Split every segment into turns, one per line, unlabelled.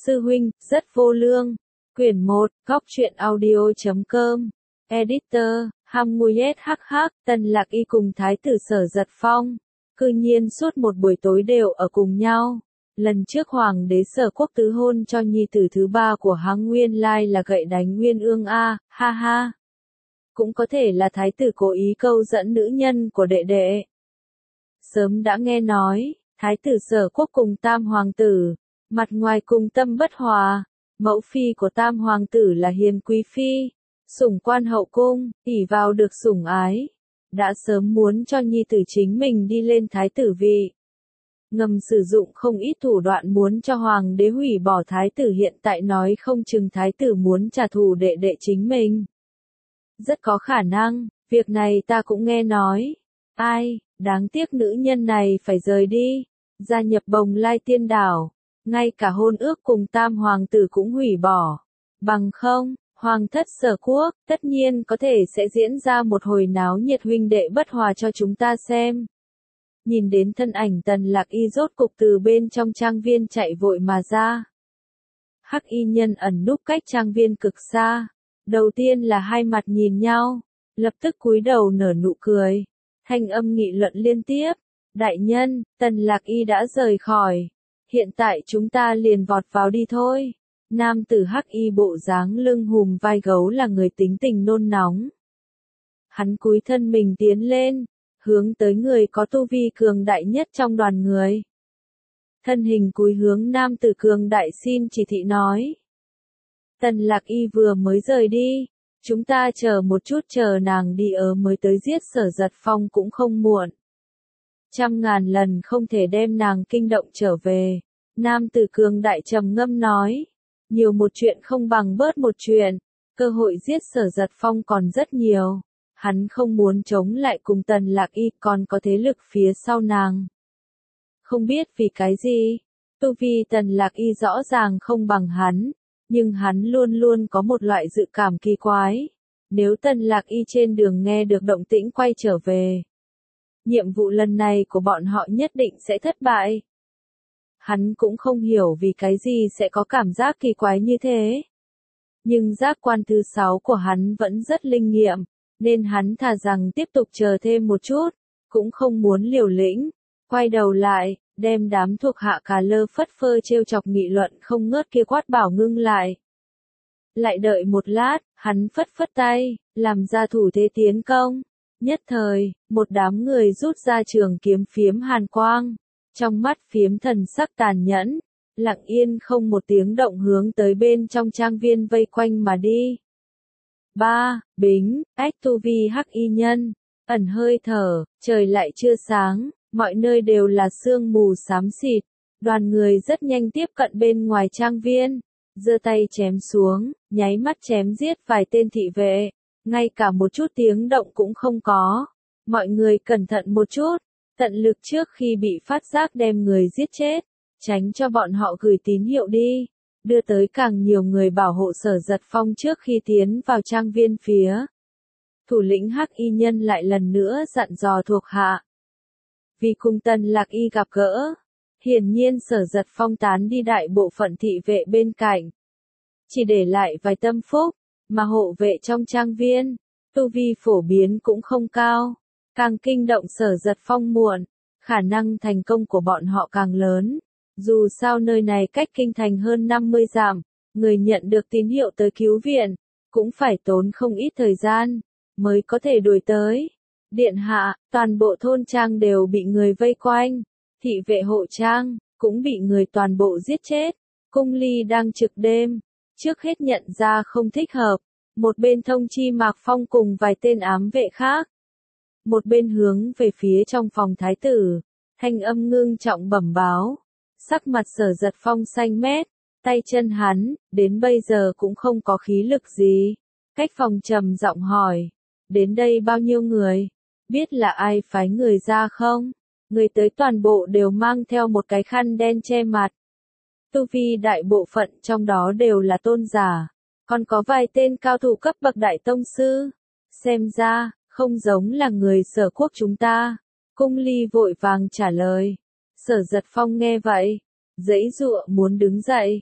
Sư huynh, rất vô lương. Quyển 1, Góc truyện audio.com. Editor, Hamuyet hắc, Tần Lạc Y cùng Thái tử Sở Giật Phong. Cư nhiên suốt một buổi tối đều ở cùng nhau. Lần trước Hoàng đế Sở Quốc tứ hôn cho nhi tử thứ ba của hắn nguyên lai là gậy đánh Nguyên Ương a, ha ha. Cũng có thể là thái tử cố ý câu dẫn nữ nhân của đệ đệ. Sớm đã nghe nói, thái tử Sở Quốc cùng tam hoàng tử, mặt ngoài cùng tâm bất hòa, mẫu phi của tam hoàng tử là hiền quý phi, sủng quan hậu cung, ỷ vào được sủng ái, đã sớm muốn cho nhi tử chính mình đi lên thái tử vị. Ngầm sử dụng không ít thủ đoạn muốn cho hoàng đế hủy bỏ thái tử, hiện tại nói không chừng thái tử muốn trả thù đệ đệ chính mình. Rất có khả năng, việc này ta cũng nghe nói. Ai, đáng tiếc nữ nhân này phải rời đi, gia nhập Bồng Lai Tiên Đảo, ngay cả hôn ước cùng tam hoàng tử cũng hủy bỏ. Bằng không, hoàng thất Sở Quốc, tất nhiên có thể sẽ diễn ra một hồi náo nhiệt huynh đệ bất hòa cho chúng ta xem. Nhìn đến thân ảnh Tần Lạc Y rốt cục từ bên trong trang viên chạy vội mà ra. Hắc y nhân ẩn núp cách trang viên cực xa. Đầu tiên là hai mặt nhìn nhau, lập tức cúi đầu nở nụ cười. Thanh âm nghị luận liên tiếp. Đại nhân, Tần Lạc Y đã rời khỏi. Hiện tại chúng ta liền vọt vào đi thôi. Nam tử hắc y bộ dáng lưng hùm vai gấu là người tính tình nôn nóng. Hắn cúi thân mình tiến lên, hướng tới người có tu vi cường đại nhất trong đoàn người. Thân hình cúi hướng nam tử cường đại xin chỉ thị nói. Tần Lạc Y vừa mới rời đi, chúng ta chờ một chút, chờ nàng đi mới tới giết Sở Giật Phong cũng không muộn. 100.000 lần không thể đem nàng kinh động trở về. Nam tử cường đại trầm ngâm nói. Nhiều một chuyện không bằng bớt một chuyện, cơ hội giết Sở Giật Phong còn rất nhiều. Hắn không muốn chống lại cùng Tần Lạc Y, còn có thế lực phía sau nàng. Không biết vì cái gì, tu vi Tần Lạc Y rõ ràng không bằng hắn, nhưng hắn luôn luôn có một loại dự cảm kỳ quái. Nếu Tần Lạc Y trên đường nghe được động tĩnh quay trở về, nhiệm vụ lần này của bọn họ nhất định sẽ thất bại. Hắn cũng không hiểu vì cái gì sẽ có cảm giác kỳ quái như thế. Nhưng giác quan thứ 6 của hắn vẫn rất linh nghiệm, nên hắn thà rằng tiếp tục chờ thêm một chút, cũng không muốn liều lĩnh. Quay đầu lại, đem đám thuộc hạ cà lơ phất phơ trêu chọc nghị luận không ngớt kia quát bảo ngưng lại. Lại đợi một lát, hắn phất phất tay, làm ra thủ thế tiến công. Nhất thời, một đám người rút ra trường kiếm phiếm hàn quang, trong mắt phiếm thần sắc tàn nhẫn, lặng yên không một tiếng động hướng tới bên trong trang viên vây quanh mà đi. Bính, ách tu vi hắc y nhân, ẩn hơi thở, trời lại chưa sáng, mọi nơi đều là sương mù xám xịt, đoàn người rất nhanh tiếp cận bên ngoài trang viên, giơ tay chém xuống, nháy mắt chém giết vài tên thị vệ, ngay cả một chút tiếng động cũng không có. Mọi người cẩn thận một chút, tận lực trước khi bị phát giác đem người giết chết, tránh cho bọn họ gửi tín hiệu đi, đưa tới càng nhiều người bảo hộ Sở Giật Phong trước khi tiến vào trang viên phía. Thủ lĩnh hắc y nhân lại lần nữa dặn dò thuộc hạ. Vì cùng Tần Lạc Y gặp gỡ, hiển nhiên Sở Giật Phong tán đi đại bộ phận thị vệ bên cạnh, chỉ để lại vài tâm phúc, mà hộ vệ trong trang viên, tu vi phổ biến cũng không cao, càng kinh động Sở Giật Phong muộn, khả năng thành công của bọn họ càng lớn. Dù sao nơi này cách kinh thành hơn 50 dặm, người nhận được tín hiệu tới cứu viện, cũng phải tốn không ít thời gian, mới có thể đuổi tới. Điện hạ, toàn bộ thôn trang đều bị người vây quanh, thị vệ hộ trang, cũng bị người toàn bộ giết chết. Cung ly đang trực đêm, trước hết nhận ra không thích hợp, một bên thông chi Mạc Phong cùng vài tên ám vệ khác. Một bên hướng về phía trong phòng thái tử, thanh âm ngưng trọng bẩm báo. Sắc mặt Sở Giật Phong xanh mét, tay chân hắn, đến bây giờ cũng không có khí lực gì. Cách phòng trầm giọng hỏi, đến đây bao nhiêu người? Biết là ai phái người ra không? Người tới toàn bộ đều mang theo một cái khăn đen che mặt. Tu vi đại bộ phận trong đó đều là tôn giả, còn có vài tên cao thủ cấp bậc đại tông sư. Xem ra, không giống là người Sở Quốc chúng ta. Cung ly vội vàng trả lời. Sở Giật Phong nghe vậy, giãy giụa muốn đứng dậy,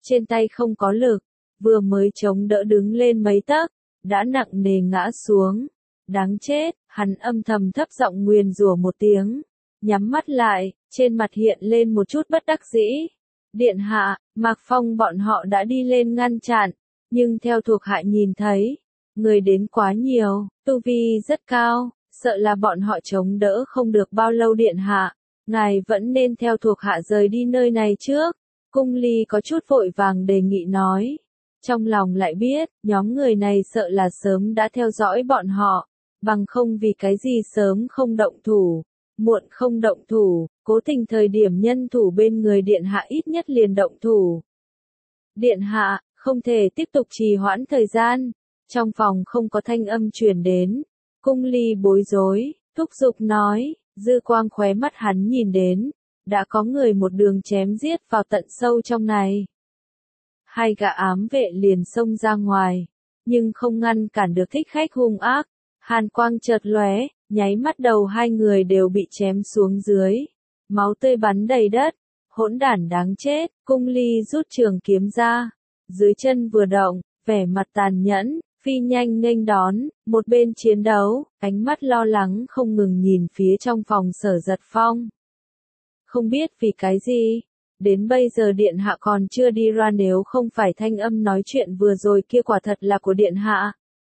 trên tay không có lực, vừa mới chống đỡ đứng lên mấy tấc, đã nặng nề ngã xuống. Đáng chết, hắn âm thầm thấp giọng nguyền rủa một tiếng, nhắm mắt lại, trên mặt hiện lên một chút bất đắc dĩ. Điện hạ, Mạc Phong bọn họ đã đi lên ngăn chặn, nhưng theo thuộc hạ nhìn thấy, người đến quá nhiều, tu vi rất cao, sợ là bọn họ chống đỡ không được bao lâu điện hạ. Ngài vẫn nên theo thuộc hạ rời đi nơi này trước. Cung ly có chút vội vàng đề nghị nói. Trong lòng lại biết, nhóm người này sợ là sớm đã theo dõi bọn họ, bằng không vì cái gì sớm không động thủ, muộn không động thủ, cố tình thời điểm nhân thủ bên người điện hạ ít nhất liền động thủ. Điện hạ, không thể tiếp tục trì hoãn thời gian. Trong phòng không có thanh âm truyền đến. Cung ly bối rối, thúc giục nói, dư quang khóe mắt hắn nhìn đến, đã có người một đường chém giết vào tận sâu trong này. Hai gã ám vệ liền xông ra ngoài, nhưng không ngăn cản được thích khách hung ác. Hàn quang chợt lóe, nháy mắt đầu hai người đều bị chém xuống dưới. Máu tươi bắn đầy đất, hỗn đản đáng chết, cung ly rút trường kiếm ra. Dưới chân vừa động, vẻ mặt tàn nhẫn, phi nhanh nghênh đón, một bên chiến đấu, ánh mắt lo lắng không ngừng nhìn phía trong phòng Sở Giật Phong. Không biết vì cái gì, đến bây giờ điện hạ còn chưa đi ra, nếu không phải thanh âm nói chuyện vừa rồi kia quả thật là của điện hạ.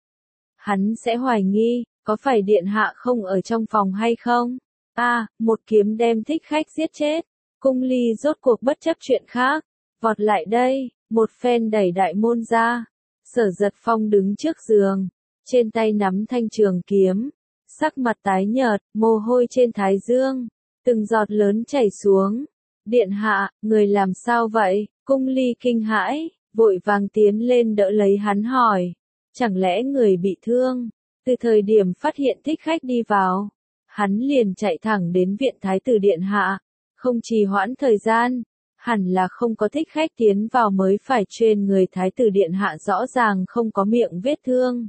Hắn sẽ hoài nghi, có phải điện hạ không ở trong phòng hay không? Một kiếm đem thích khách giết chết. Cung ly rốt cuộc bất chấp chuyện khác, vọt lại đây, một phen đẩy đại môn ra. Sở Giật Phong đứng trước giường, trên tay nắm thanh trường kiếm, sắc mặt tái nhợt, mồ hôi trên thái dương, từng giọt lớn chảy xuống. Điện hạ, người làm sao vậy? Cung ly kinh hãi, vội vàng tiến lên đỡ lấy hắn hỏi. Chẳng lẽ người bị thương? Từ thời điểm phát hiện thích khách đi vào, hắn liền chạy thẳng đến viện thái tử điện hạ, không trì hoãn thời gian. Hẳn là không có thích khách tiến vào mới phải, trên người thái tử điện hạ rõ ràng không có miệng vết thương.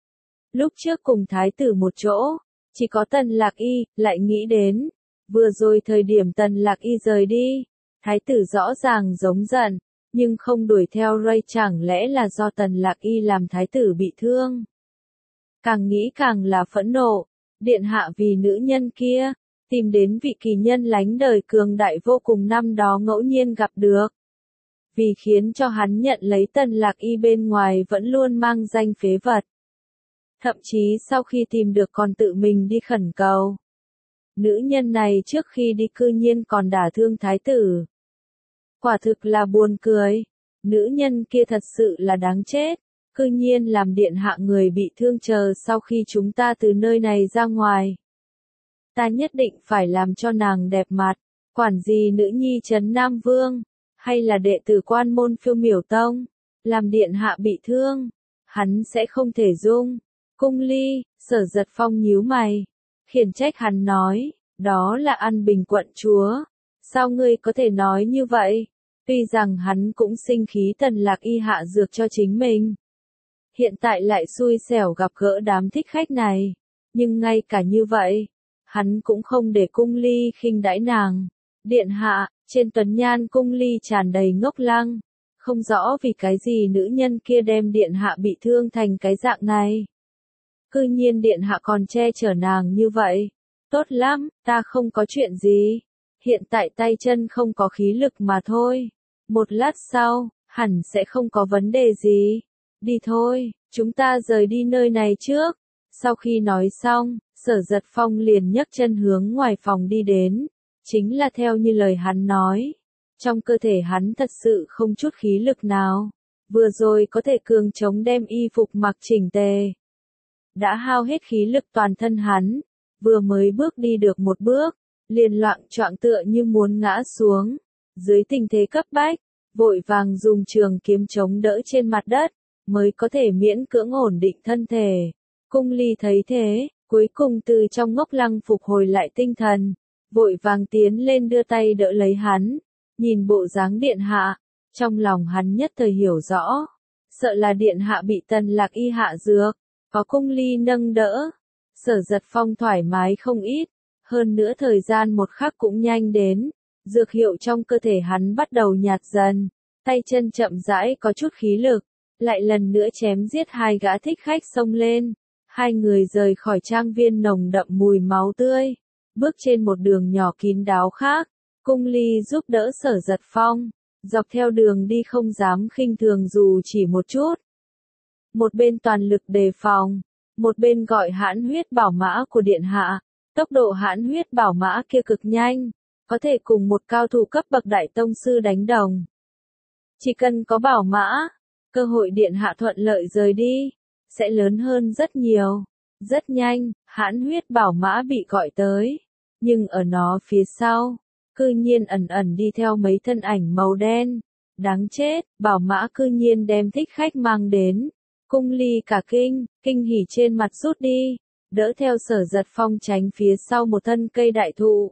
Lúc trước cùng thái tử một chỗ, chỉ có Tần Lạc Y, lại nghĩ đến, vừa rồi thời điểm Tần Lạc Y rời đi, thái tử rõ ràng giống giận, nhưng không đuổi theo Ray, chẳng lẽ là do Tần Lạc Y làm thái tử bị thương. Càng nghĩ càng là phẫn nộ, điện hạ vì nữ nhân kia, tìm đến vị kỳ nhân lánh đời cường đại vô cùng năm đó ngẫu nhiên gặp được. Vì khiến cho hắn nhận lấy Tần Lạc Y bên ngoài vẫn luôn mang danh phế vật. Thậm chí sau khi tìm được còn tự mình đi khẩn cầu. Nữ nhân này trước khi đi cư nhiên còn đả thương thái tử. Quả thực là buồn cười. Nữ nhân kia thật sự là đáng chết. Cư nhiên làm điện hạ người bị thương, chờ sau khi chúng ta từ nơi này ra ngoài. Ta nhất định phải làm cho nàng đẹp mặt, quản gì nữ nhi Trấn Nam Vương, hay là đệ tử quan môn Phiêu Miểu Tông, làm điện hạ bị thương, hắn sẽ không thể dung. Cung ly, Sở Giật Phong nhíu mày, khiển trách hắn nói, đó là An Bình quận chúa, sao ngươi có thể nói như vậy? Tuy rằng hắn cũng sinh khí Tần Lạc Y hạ dược cho chính mình, hiện tại lại xui xẻo gặp gỡ đám thích khách này, nhưng ngay cả như vậy, hắn cũng không để cung ly khinh đãi nàng. Điện hạ, trên tuấn nhan cung ly tràn đầy ngốc lăng, không rõ vì cái gì nữ nhân kia đem điện hạ bị thương thành cái dạng này. Cư nhiên điện hạ còn che chở nàng như vậy. Tốt lắm, ta không có chuyện gì. Hiện tại tay chân không có khí lực mà thôi. Một lát sau, hẳn sẽ không có vấn đề gì. Đi thôi, chúng ta rời đi nơi này trước. Sau khi nói xong, Sở Giật Phong liền nhấc chân hướng ngoài phòng đi đến. Chính là theo như lời hắn nói. Trong cơ thể hắn thật sự không chút khí lực nào. Vừa rồi có thể cường chống đem y phục mặc chỉnh tề. Đã hao hết khí lực toàn thân hắn. Vừa mới bước đi được một bước, liền loạng choạng tựa như muốn ngã xuống. Dưới tình thế cấp bách, vội vàng dùng trường kiếm chống đỡ trên mặt đất, mới có thể miễn cưỡng ổn định thân thể. Cung ly thấy thế, cuối cùng từ trong ngốc lăng phục hồi lại tinh thần, vội vàng tiến lên đưa tay đỡ lấy hắn, nhìn bộ dáng điện hạ, trong lòng hắn nhất thời hiểu rõ, sợ là điện hạ bị Tần Lạc Y hạ dược, có cung ly nâng đỡ, Sở Giật Phong thoải mái không ít, hơn nữa thời gian một khắc cũng nhanh đến, dược hiệu trong cơ thể hắn bắt đầu nhạt dần, tay chân chậm rãi có chút khí lực, lại lần nữa chém giết hai gã thích khách xông lên. Hai người rời khỏi trang viên nồng đậm mùi máu tươi, bước trên một đường nhỏ kín đáo khác. Cung Ly giúp đỡ Sở Giật Phong, dọc theo đường đi không dám khinh thường dù chỉ một chút. Một bên toàn lực đề phòng, một bên gọi hãn huyết bảo mã của điện hạ. Tốc độ hãn huyết bảo mã kia cực nhanh, có thể cùng một cao thủ cấp bậc đại tông sư đánh đồng. Chỉ cần có bảo mã, cơ hội điện hạ thuận lợi rời đi sẽ lớn hơn rất nhiều. Rất nhanh, hãn huyết bảo mã bị gọi tới, nhưng ở nó phía sau, cư nhiên ẩn ẩn đi theo mấy thân ảnh màu đen. Đáng chết, bảo mã cư nhiên đem thích khách mang đến. Cung Ly cả kinh hỉ trên mặt rút đi, đỡ theo Sở Giật Phong tránh phía sau một thân cây đại thụ.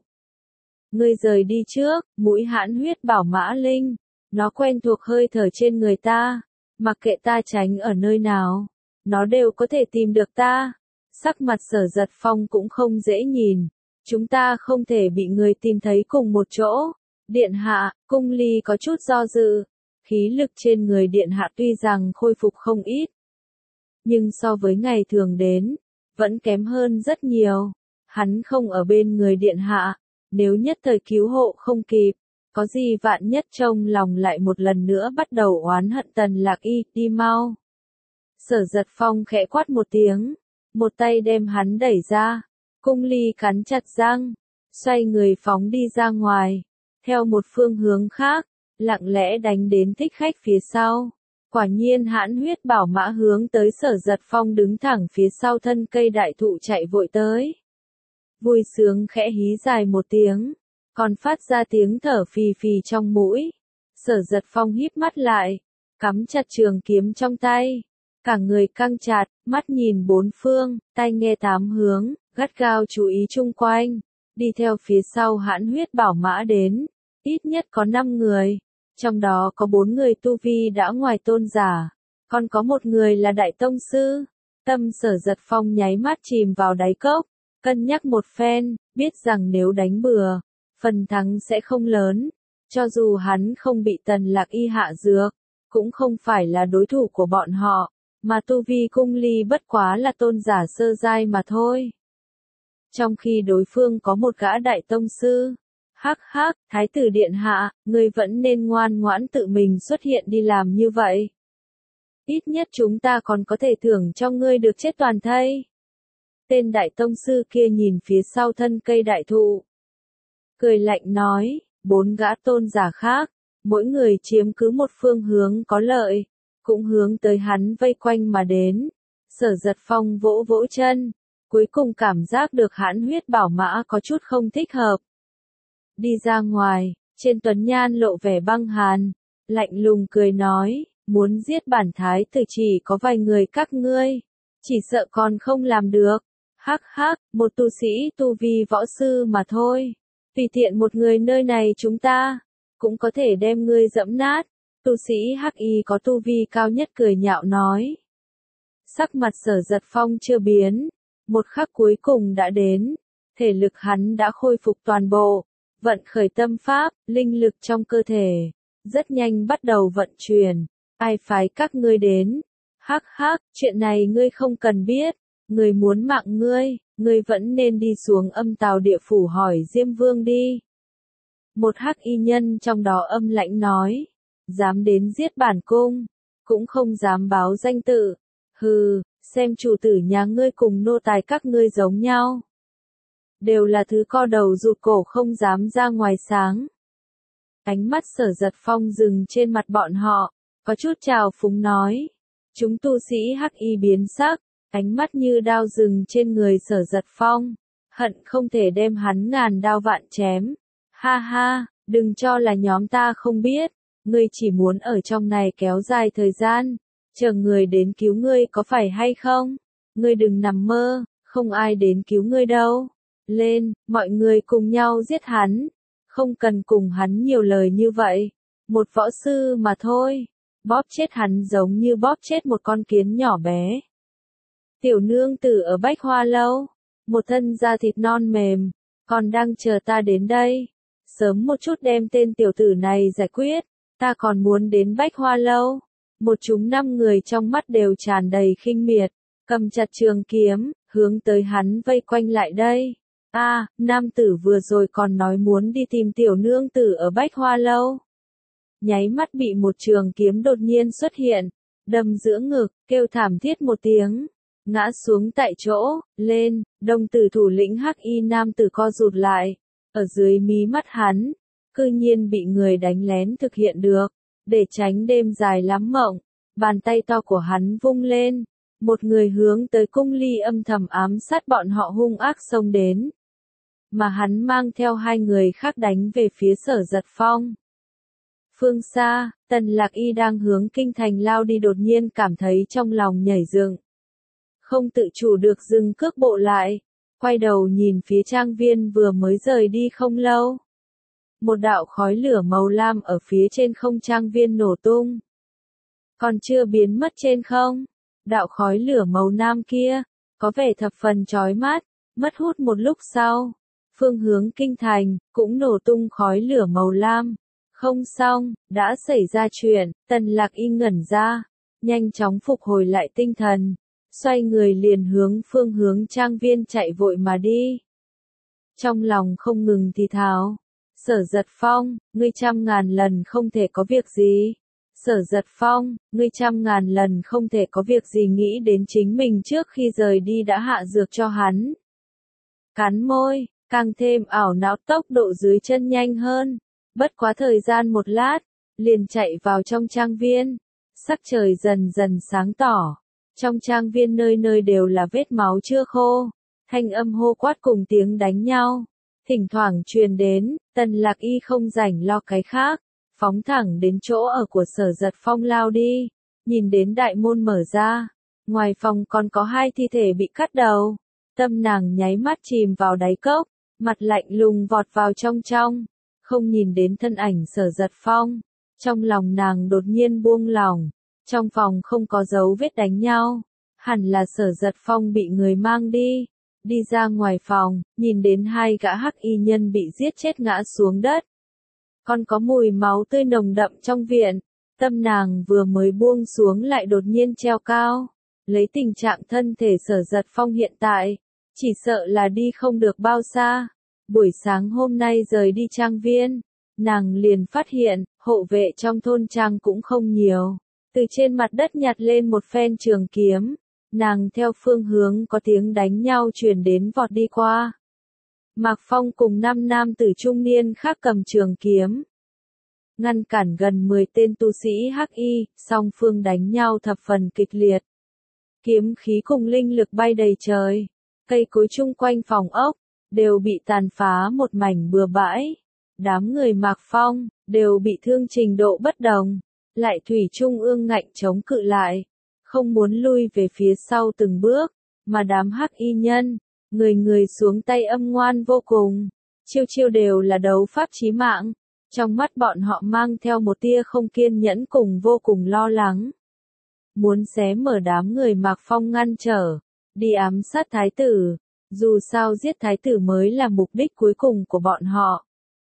Ngươi rời đi trước, mũi hãn huyết bảo mã linh, nó quen thuộc hơi thở trên người ta, mặc kệ ta tránh ở nơi nào, nó đều có thể tìm được ta. Sắc mặt Sở Giật Phong cũng không dễ nhìn, chúng ta không thể bị người tìm thấy cùng một chỗ. Điện hạ, Cung Ly có chút do dự, khí lực trên người điện hạ tuy rằng khôi phục không ít, nhưng so với ngày thường đến, vẫn kém hơn rất nhiều. Hắn không ở bên người điện hạ, nếu nhất thời cứu hộ không kịp, có gì vạn nhất trong lòng lại một lần nữa bắt đầu oán hận Tần Lạc Y, đi mau. Sở Giật Phong khẽ quát một tiếng, một tay đem hắn đẩy ra. Cung Ly cắn chặt răng, xoay người phóng đi ra ngoài, theo một phương hướng khác, lặng lẽ đánh đến thích khách phía sau. Quả nhiên hãn huyết bảo mã hướng tới Sở Giật Phong đứng thẳng phía sau thân cây đại thụ chạy vội tới. Vui sướng khẽ hí dài một tiếng, còn phát ra tiếng thở phì phì trong mũi. Sở Giật Phong híp mắt lại, cắm chặt trường kiếm trong tay, cả người căng chặt, mắt nhìn bốn phương, tai nghe tám hướng, gắt gao chú ý chung quanh, đi theo phía sau hãn huyết bảo mã đến, ít nhất có 5 người. Trong đó có 4 người tu vi đã ngoài tôn giả, còn có một người là đại tông sư. Tâm Sở Giật Phong nháy mắt chìm vào đáy cốc, cân nhắc một phen, biết rằng nếu đánh bừa, phần thắng sẽ không lớn. Cho dù hắn không bị Tần Lạc Y hạ dược, cũng không phải là đối thủ của bọn họ, mà tu vi Cung Ly bất quá là tôn giả sơ giai mà thôi. Trong khi đối phương có một gã đại tông sư. Hắc hắc, Thái tử điện hạ, ngươi vẫn nên ngoan ngoãn tự mình xuất hiện đi làm như vậy. Ít nhất chúng ta còn có thể thưởng cho ngươi được chết toàn thây. Tên đại tông sư kia nhìn phía sau thân cây đại thụ, cười lạnh nói, 4 gã tôn giả khác, mỗi người chiếm cứ một phương hướng có lợi, cũng hướng tới hắn vây quanh mà đến. Sở Giật Phong vỗ vỗ chân, cuối cùng cảm giác được hãn huyết bảo mã có chút không thích hợp. Đi ra ngoài, trên tuấn nhan lộ vẻ băng hàn, lạnh lùng cười nói, muốn giết bản thái tử chỉ có vài người các ngươi, chỉ sợ còn không làm được. Hắc hắc, một tu sĩ tu vi võ sư mà thôi, tùy tiện một người nơi này chúng ta, cũng có thể đem ngươi dẫm nát. Tu sĩ Hắc Y có tu vi cao nhất cười nhạo nói. Sắc mặt Sở Giật Phong chưa biến, một khắc cuối cùng đã đến, thể lực hắn đã khôi phục toàn bộ. Vận khởi tâm pháp, linh lực trong cơ thể, rất nhanh bắt đầu vận chuyển. Ai phái các ngươi đến? Hắc hắc, chuyện này ngươi không cần biết. Người muốn mạng ngươi vẫn nên đi xuống Âm Tào địa phủ hỏi Diêm Vương đi. Một hắc y nhân trong đó âm lãnh nói, dám đến giết bản cung, cũng không dám báo danh tự. Hừ, xem chủ tử nhà ngươi cùng nô tài các ngươi giống nhau. Đều là thứ co đầu rụt cổ không dám ra ngoài sáng. Ánh mắt Sở Giật Phong dừng trên mặt bọn họ, có chút trào phúng nói. Chúng tu sĩ Hắc Y biến sắc, ánh mắt như đao dừng trên người Sở Giật Phong, hận không thể đem hắn ngàn đao vạn chém. Ha ha, đừng cho là nhóm ta không biết, ngươi chỉ muốn ở trong này kéo dài thời gian, chờ người đến cứu ngươi có phải hay không? Ngươi đừng nằm mơ, không ai đến cứu ngươi đâu. Lên, mọi người cùng nhau giết hắn, không cần cùng hắn nhiều lời như vậy, một võ sư mà thôi, bóp chết hắn giống như bóp chết một con kiến nhỏ bé. Tiểu nương tử ở Bách Hoa Lâu, một thân da thịt non mềm, còn đang chờ ta đến đây, sớm một chút đem tên tiểu tử này giải quyết, Ta còn muốn đến Bách Hoa Lâu. Một chúng 5 người trong mắt đều tràn đầy khinh miệt, cầm chặt trường kiếm, hướng tới hắn vây quanh lại đây. Nam tử vừa rồi còn nói muốn đi tìm tiểu nương tử ở Bách Hoa Lâu. Nháy mắt bị một trường kiếm đột nhiên xuất hiện, đâm giữa ngực, kêu thảm thiết một tiếng, ngã xuống tại chỗ. Lên, đông tử thủ lĩnh hắc y nam tử co rụt lại, ở dưới mí mắt hắn, cư nhiên bị người đánh lén thực hiện được. Để tránh đêm dài lắm mộng, bàn tay to của hắn vung lên, một người hướng tới cung ly âm thầm ám sát bọn họ hung ác xông đến. Mà hắn mang theo 2 người khác đánh về phía Sở Giật Phong. Phương xa, Tần Lạc Y đang hướng kinh thành lao đi đột nhiên cảm thấy trong lòng nhảy dựng. Không tự chủ được dừng cước bộ lại, quay đầu nhìn phía trang viên vừa mới rời đi không lâu. Một đạo khói lửa màu lam ở phía trên không trang viên nổ tung. Còn chưa biến mất trên không, đạo khói lửa màu lam kia, có vẻ thập phần chói mắt, mất hút một lúc sau. Phương hướng kinh thành, cũng nổ tung khói lửa màu lam. Không xong, đã xảy ra chuyện, Tần Lạc Y ngẩn ra, nhanh chóng phục hồi lại tinh thần, xoay người liền hướng phương hướng trang viên chạy vội mà đi. Trong lòng không ngừng thì thào. Sở Giật Phong, ngươi 100.000 lần không thể có việc gì. Sở Giật Phong, ngươi 100.000 lần không thể có việc gì nghĩ đến chính mình trước khi rời đi đã hạ dược cho hắn. Cắn môi, càng thêm ảo não tốc độ dưới chân nhanh hơn. Bất quá thời gian một lát, liền chạy vào trong trang viên. Sắc trời dần dần sáng tỏ. Trong trang viên nơi nơi đều là vết máu chưa khô. Thanh âm hô quát cùng tiếng đánh nhau thỉnh thoảng truyền đến. Tần Lạc Y không rảnh lo cái khác, phóng thẳng đến chỗ ở của Sở Giật Phong lao đi. Nhìn đến đại môn mở ra, ngoài phòng còn có 2 thi thể bị cắt đầu. Tâm nàng nháy mắt chìm vào đáy cốc, mặt lạnh lùng vọt vào trong, không nhìn đến thân ảnh Sở Giật Phong. Trong lòng nàng đột nhiên buông lỏng, trong phòng không có dấu vết đánh nhau, hẳn là Sở Giật Phong bị người mang đi. Đi ra ngoài phòng, nhìn đến 2 gã hắc y nhân bị giết chết ngã xuống đất. Còn có mùi máu tươi nồng đậm trong viện, tâm nàng vừa mới buông xuống lại đột nhiên treo cao. Lấy tình trạng thân thể Sở Giật Phong hiện tại, chỉ sợ là đi không được bao xa. Buổi sáng hôm nay rời đi trang viên, nàng liền phát hiện, hộ vệ trong thôn trang cũng không nhiều. Từ trên mặt đất nhặt lên một phen trường kiếm. Nàng theo phương hướng có tiếng đánh nhau truyền đến vọt đi qua. Mạc Phong cùng 5 nam tử trung niên khác cầm trường kiếm. Ngăn cản gần 10 tên tu sĩ hắc y, song phương đánh nhau thập phần kịch liệt. Kiếm khí cùng linh lực bay đầy trời. Cây cối chung quanh phòng ốc, đều bị tàn phá một mảnh bừa bãi. Đám người Mạc Phong, đều bị thương trình độ bất đồng. Lại thủy chung ương ngạnh chống cự lại. Không muốn lui về phía sau từng bước, mà đám hắc y nhân, người người xuống tay âm ngoan vô cùng, chiêu chiêu đều là đấu pháp chí mạng, trong mắt bọn họ mang theo một tia không kiên nhẫn cùng vô cùng lo lắng. Muốn xé mở đám người Mạc Phong ngăn trở, đi ám sát thái tử, dù sao giết thái tử mới là mục đích cuối cùng của bọn họ.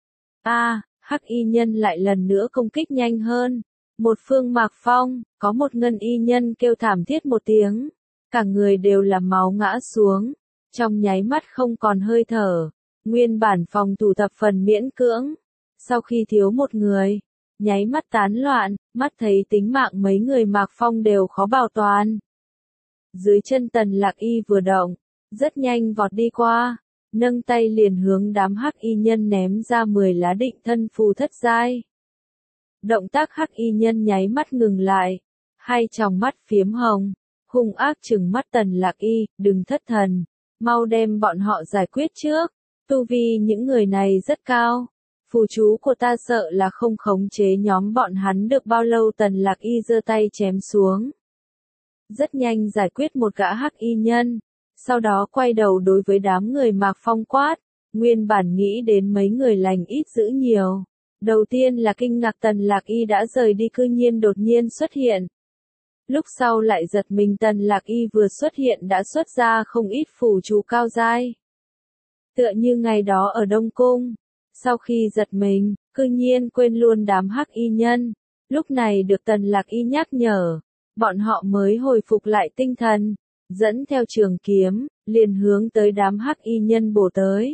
Hắc y nhân lại lần nữa công kích nhanh hơn. Một phương Mạc Phong, có một ngân y nhân kêu thảm thiết một tiếng. Cả người đều là máu ngã xuống. Trong nháy mắt không còn hơi thở. Nguyên bản phòng thủ thập phần miễn cưỡng. Sau khi thiếu một người, nháy mắt tán loạn, mắt thấy tính mạng mấy người Mạc Phong đều khó bảo toàn. Dưới chân Tần Lạc Y vừa động, rất nhanh vọt đi qua. Nâng tay liền hướng đám hắc y nhân ném ra 10 lá định thân phù thất giai. Động tác hắc y nhân nháy mắt ngừng lại, 2 tròng mắt phiếm hồng, hung ác trừng mắt Tần Lạc Y, đừng thất thần, mau đem bọn họ giải quyết trước, tu vi những người này rất cao, phù chú của ta sợ là không khống chế nhóm bọn hắn được bao lâu. Tần Lạc Y giơ tay chém xuống. Rất nhanh giải quyết một gã hắc y nhân, sau đó quay đầu đối với đám người Mạc Phong quát, nguyên bản nghĩ đến mấy người lành ít dữ nhiều. Đầu tiên là kinh ngạc Tần Lạc Y đã rời đi cư nhiên đột nhiên xuất hiện. Lúc sau lại giật mình Tần Lạc Y vừa xuất hiện đã xuất ra không ít phù chú cao giai. Tựa như ngày đó ở Đông Cung, sau khi giật mình, cư nhiên quên luôn đám hắc y nhân, Lúc này được Tần Lạc Y nhắc nhở, bọn họ mới hồi phục lại tinh thần, dẫn theo trường kiếm, liền hướng tới đám hắc y nhân bổ tới.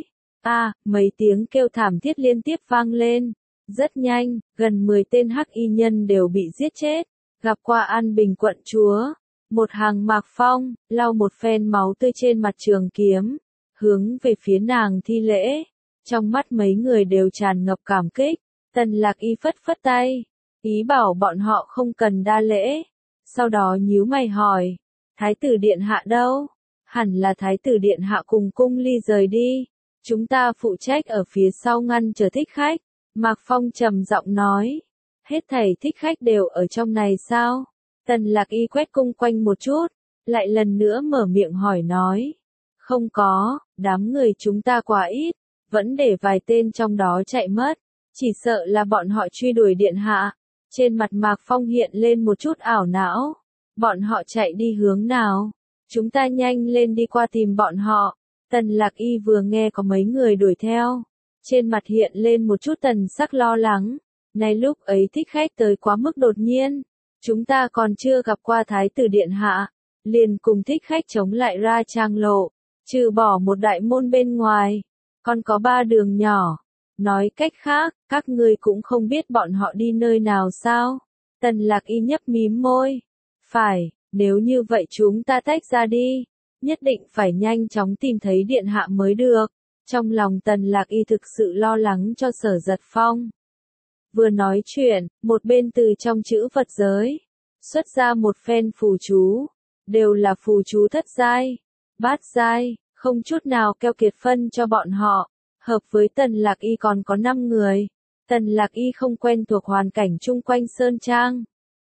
Mấy tiếng kêu thảm thiết liên tiếp vang lên. Rất nhanh, gần 10 tên hắc y nhân đều bị giết chết. Gặp qua An Bình quận chúa, một hàng Mạc Phong, lau một phen máu tươi trên mặt trường kiếm, hướng về phía nàng thi lễ. Trong mắt mấy người đều tràn ngập cảm kích. Tần Lạc Y phất phất tay, ý bảo bọn họ không cần đa lễ. Sau đó nhíu mày hỏi, Thái tử điện hạ đâu? Hẳn là Thái tử điện hạ cùng cung ly rời đi. Chúng ta phụ trách ở phía sau ngăn chờ thích khách. Mạc Phong trầm giọng nói, hết thảy thích khách đều ở trong này sao? Tần Lạc Y quét cung quanh một chút, lại lần nữa mở miệng hỏi nói, không có, đám người chúng ta quá ít, vẫn để vài tên trong đó chạy mất, chỉ sợ là bọn họ truy đuổi điện hạ. Trên mặt Mạc Phong hiện lên một chút ảo não, bọn họ chạy đi hướng nào? Chúng ta nhanh lên đi qua tìm bọn họ. Tần Lạc Y vừa nghe có mấy người đuổi theo, trên mặt hiện lên một chút thần sắc lo lắng. Này lúc ấy thích khách tới quá mức đột nhiên, chúng ta còn chưa gặp qua Thái tử điện hạ, liền cùng thích khách chống lại ra trang lộ, trừ bỏ một đại môn bên ngoài, còn có 3 đường nhỏ. Nói cách khác, các ngươi cũng không biết bọn họ đi nơi nào sao? Tần Lạc Y nhấp mím môi. Phải, nếu như vậy chúng ta tách ra đi, nhất định phải nhanh chóng tìm thấy điện hạ mới được. Trong lòng Tần Lạc Y thực sự lo lắng cho Sở Giật Phong. Vừa nói chuyện, một bên từ trong chữ vật giới, xuất ra một phen phù chú, đều là phù chú thất giai, bát giai, không chút nào keo kiệt phân cho bọn họ. Hợp với Tần Lạc Y còn có 5 người. Tần Lạc Y không quen thuộc hoàn cảnh chung quanh Sơn Trang.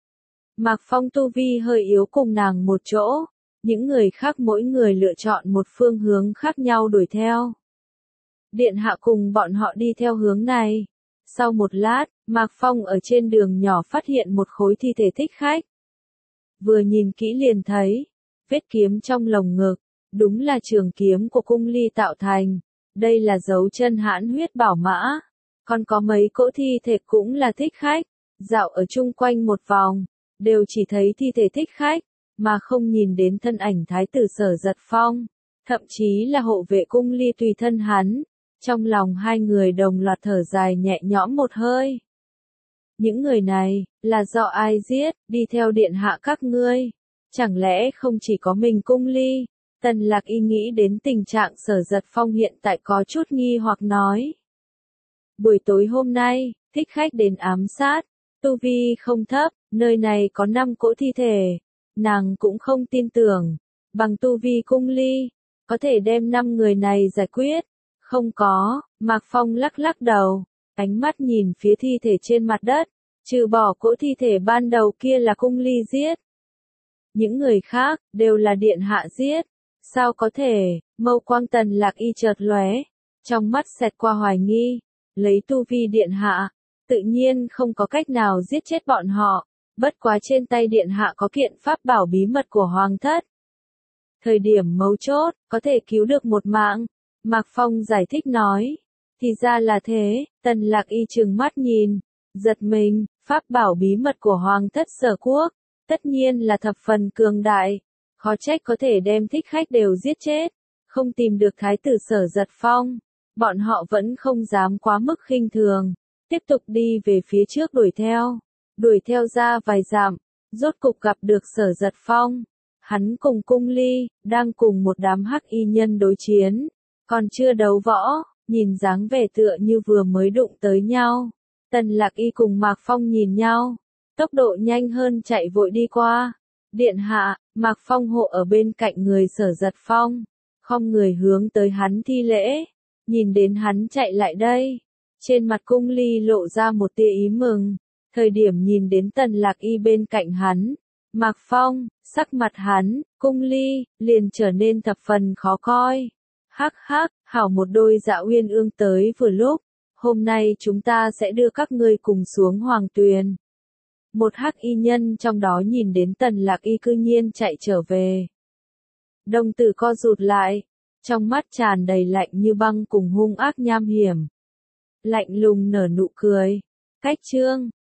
Mạc Phong tu vi hơi yếu cùng nàng một chỗ, những người khác mỗi người lựa chọn một phương hướng khác nhau đuổi theo. Điện hạ cùng bọn họ đi theo hướng này. Sau một lát, Mạc Phong ở trên đường nhỏ phát hiện một khối thi thể thích khách. Vừa nhìn kỹ liền thấy, vết kiếm trong lồng ngực, đúng là trường kiếm của cung ly tạo thành. Đây là dấu chân hãn huyết bảo mã. Còn có mấy cỗ thi thể cũng là thích khách. Dạo ở chung quanh một vòng, đều chỉ thấy thi thể thích khách, mà không nhìn đến thân ảnh Thái tử Sở Giật Phong. Thậm chí là hộ vệ cung ly tùy thân hắn. Trong lòng hai người đồng loạt thở dài nhẹ nhõm một hơi. Những người này, là do ai giết, đi theo điện hạ các ngươi? Chẳng lẽ không chỉ có mình cung ly? Tần Lạc Y nghĩ đến tình trạng Sở Giật Phong hiện tại có chút nghi hoặc nói. Buổi tối hôm nay, thích khách đến ám sát, tu vi không thấp, nơi này có 5 cỗ thi thể. Nàng cũng không tin tưởng, bằng tu vi cung ly, có thể đem 5 người này giải quyết. Không có, Mạc Phong lắc lắc đầu, ánh mắt nhìn phía thi thể trên mặt đất, trừ bỏ cỗ thi thể ban đầu kia là cung ly giết. Những người khác, đều là điện hạ giết. Sao có thể? Mâu quang Tần Lạc Y chợt lóe, trong mắt xẹt qua hoài nghi, lấy tu vi điện hạ, tự nhiên không có cách nào giết chết bọn họ, bất quá trên tay điện hạ có kiện pháp bảo bí mật của hoàng thất. Thời điểm mấu chốt, có thể cứu được một mạng. Mạc Phong giải thích nói, thì ra là thế. Tần Lạc Y trừng mắt nhìn, giật mình, pháp bảo bí mật của hoàng thất Sở quốc, tất nhiên là thập phần cường đại. Khó trách có thể đem thích khách đều giết chết. Không tìm được Thái tử Sở Giật Phong, bọn họ vẫn không dám quá mức khinh thường. Tiếp tục đi về phía trước đuổi theo. Đuổi theo ra vài dặm, rốt cục gặp được Sở Giật Phong. Hắn cùng cung ly, đang cùng một đám hắc y nhân đối chiến. Còn chưa đấu võ, nhìn dáng vẻ tựa như vừa mới đụng tới nhau. Tần Lạc Y cùng Mạc Phong nhìn nhau, tốc độ nhanh hơn chạy vội đi qua. Điện hạ, Mạc Phong hộ ở bên cạnh người Sở Giật Phong, không người hướng tới hắn thi lễ, nhìn đến hắn chạy lại đây. Trên mặt cung ly lộ ra một tia ý mừng, thời điểm nhìn đến Tần Lạc Y bên cạnh hắn, Mạc Phong, sắc mặt hắn, cung ly, liền trở nên thập phần khó coi. Hắc hắc, hảo một đôi Dạ Uyên Ương tới vừa lúc, hôm nay chúng ta sẽ đưa các ngươi cùng xuống Hoàng Tuyền. Một hắc y nhân trong đó nhìn đến Tần Lạc Y cư nhiên chạy trở về. Đồng tử co rụt lại, trong mắt tràn đầy lạnh như băng cùng hung ác nham hiểm. Lạnh lùng nở nụ cười. Cách chương